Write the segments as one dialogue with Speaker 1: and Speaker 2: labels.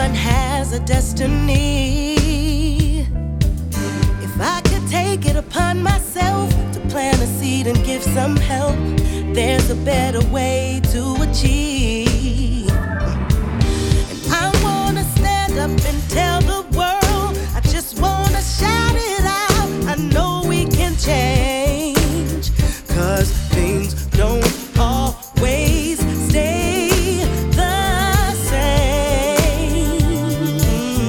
Speaker 1: Everyone has a destiny. If I could take it upon myself to plant a seed and give some help, there's a better way to achieve. And I wanna stand up and tell the world, I just wanna shout it out, I know we can change, 'cause things don't always stay the same.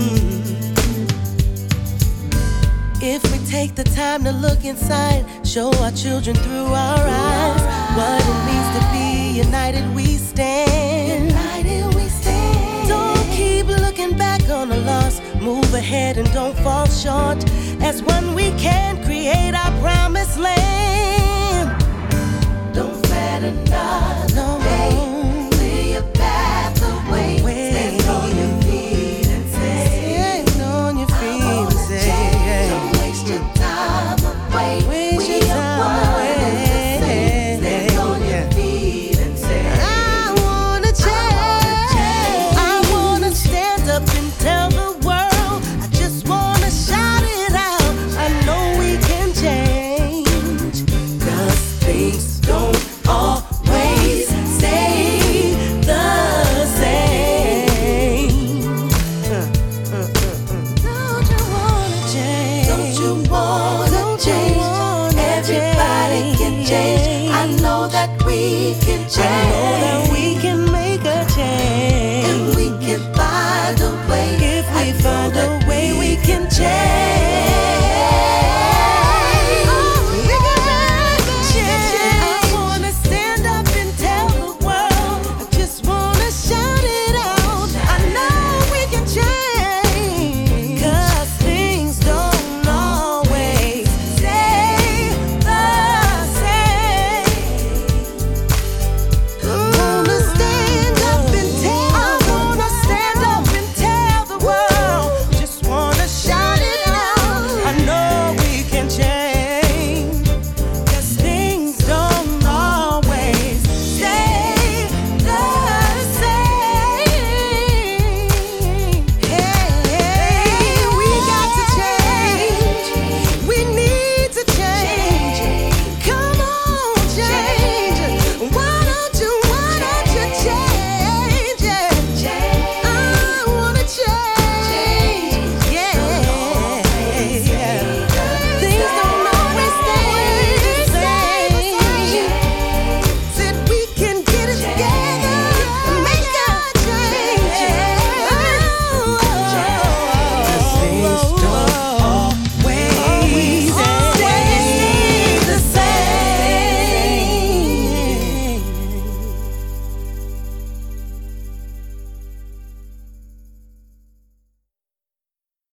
Speaker 1: If we take the time to look inside, show our children through our eyes what it means to be united we stand. United we stand. Don't keep looking back on the loss, move ahead and don't fall short. As one we can create our promised land. Don't fret another day, clear your path away. Stand on your feet and say, stand on your feet and say, don't waste your time away. Waste your time away. Stand on your feet and say, I wanna change. I wanna stand up and tell the world, I just wanna shout it out, I know we can change, 'cause things don't always stay the same. Don't you wanna change? Don't you wanna change? Everybody can change. I know that we can change.